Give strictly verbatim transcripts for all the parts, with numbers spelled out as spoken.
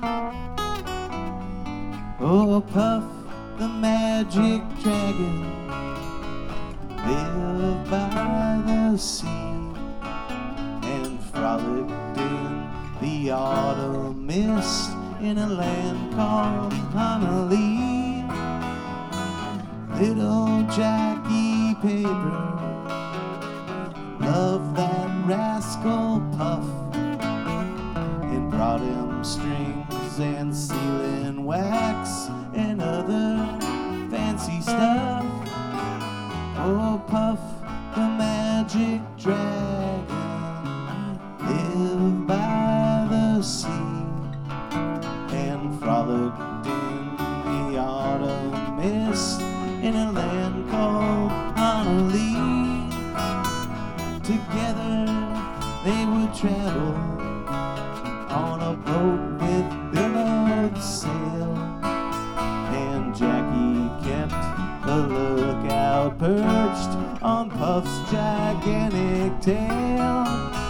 Oh, Puff the magic dragon lived by the sea and frolicked in the autumn mist in a land called Honolulu. Little Jackie Paper loved that rascal Puff and brought him strings and sealing wax and other fancy stuff. Oh, Puff the magic dragon lived by the sea and frolicked in the autumn mist in a land called Honolulu. Together they would travel on a boat with billowed sail, and Jackie kept a lookout perched on Puff's gigantic tail.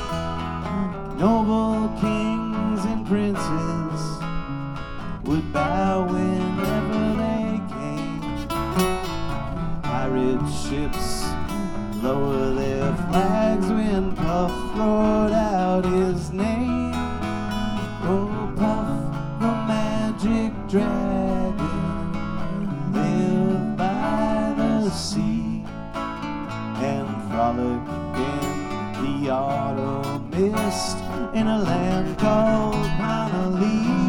Noble kings and princes would bow whenever they came. Pirate ships lower their flags when Puff roared out his name. Oh, Puff the magic dragon lived by the sea and frolicked in the autumn mist in a land called Honolulu.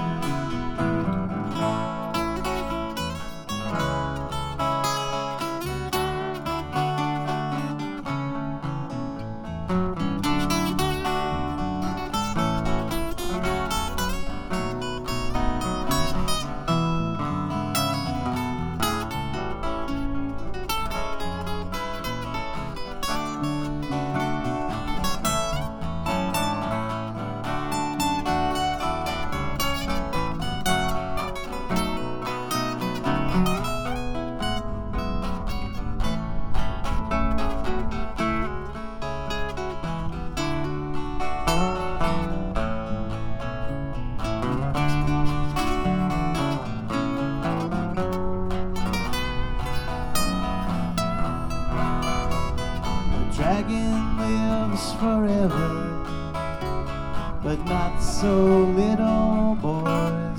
Dragon lives forever, but not so little boys.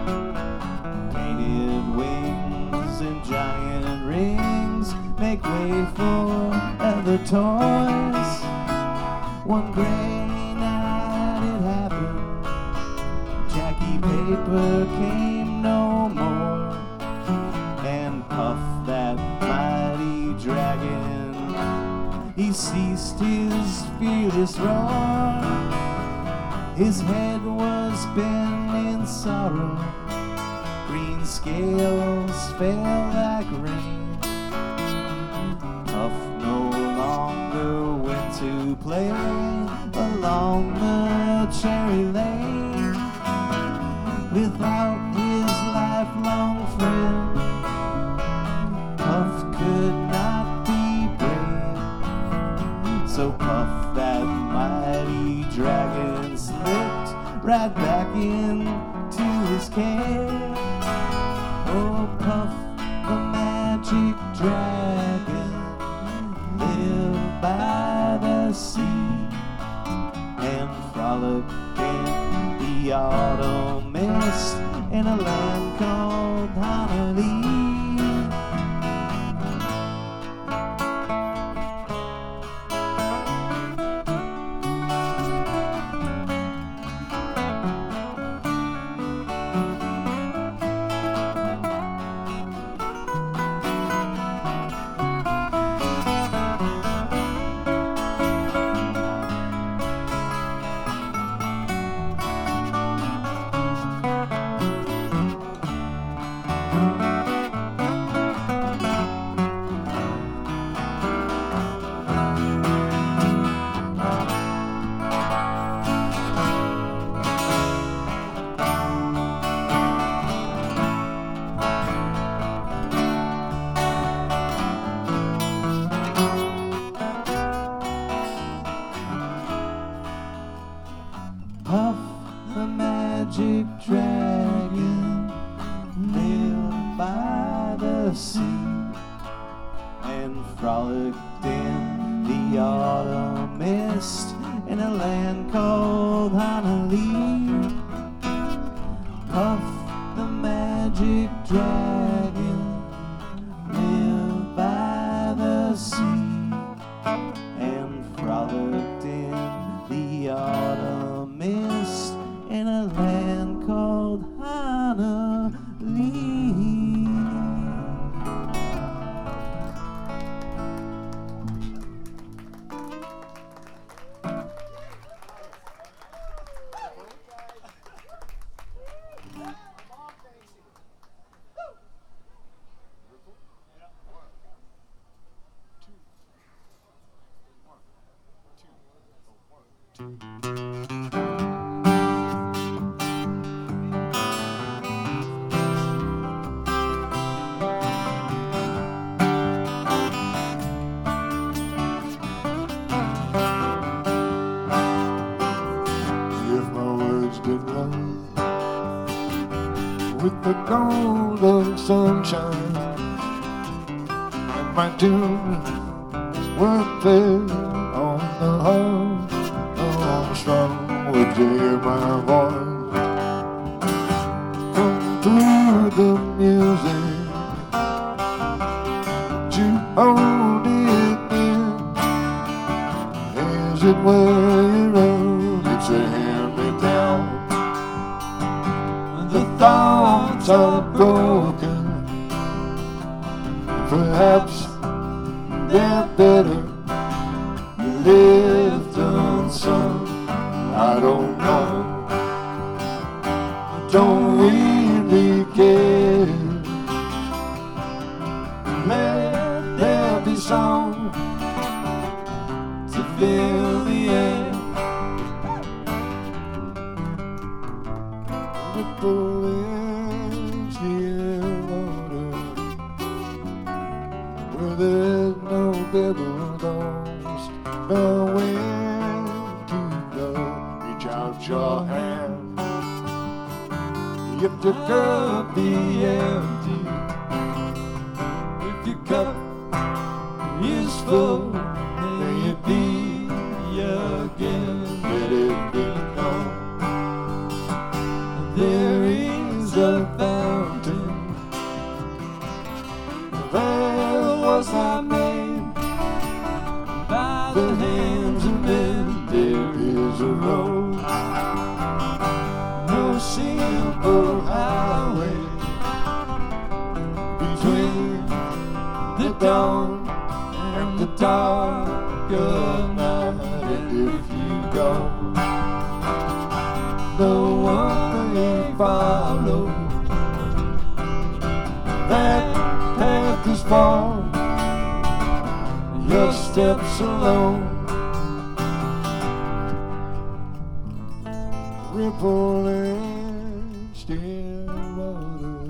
Painted wings and giant rings make way for other toys. One gray night it happened, Jackie Paper came no more, and Puff that mighty dragon, he ceased his fearless roar. His head was bent in sorrow, green scales fell like rain. Puff no longer went to play along the cherry lane without his lifelong friend. Puff could not be brave, so Puff that mighty dragon slipped right back into his cave. Oh, Puff the magic dragon lived by the sea and frolicked in the autumn mist in a land called Honolulu. Thank you. dragon lived by the sea and frolicked in the autumn mist in a land called Honolulu. Puff the magic dragon lived by the sea and frolicked in the autumn mist in a land called Honolulu. With the golden sunshine and my tune were there on the harp, on strung, would you hear my voice come through the music? Would you hold it in as it were your own? It's a hand-me-down. The thoughts are broken, perhaps they're better lived unsung. I don't know, I don't really care. Let there be song to fill the air. Rippling still water, where there is no pebble lost, nowhere to go. Reach out your hand, if your cup be empty, if your cup is full, may it be again. Let it be known there is a fountain. There was I made by the hands of men. There is a road, no simple highway between the dawn and the dark of night. And if you go, no one may follow. That path is far, your steps alone. Rippling still water,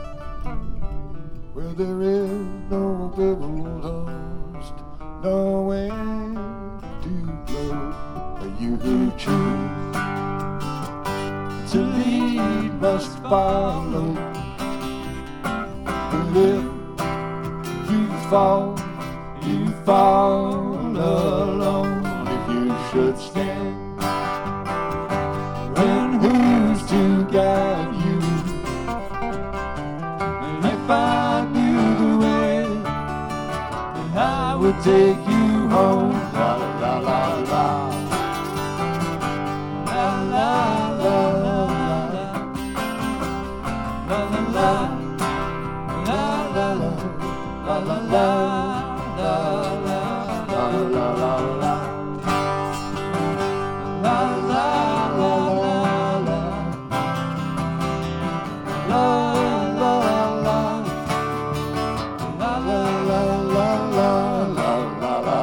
where there is no pebble lost, nowhere to go. You who choose to lead must follow, but if you fall, you fall alone. If you should stand, then who's to guide you? And if I knew the way, I would take you home. La la la la la la la la. La la la la la la la la la la la la la. La la la la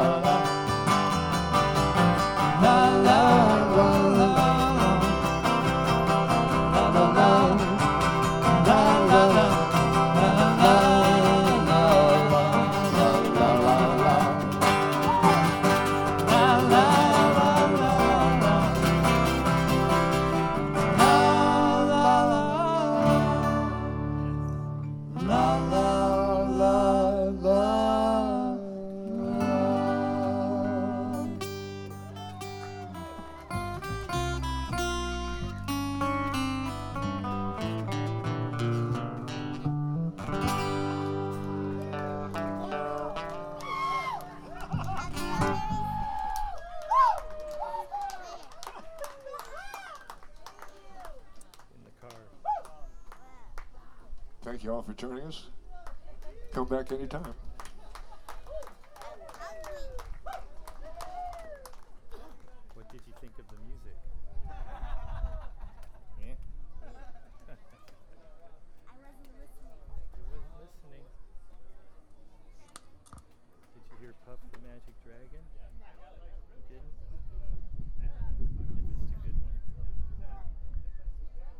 thank you all for joining us. Come back anytime. What did you think of the music? Yeah? I wasn't listening. You wasn't listening. Did you hear Puff the Magic Dragon?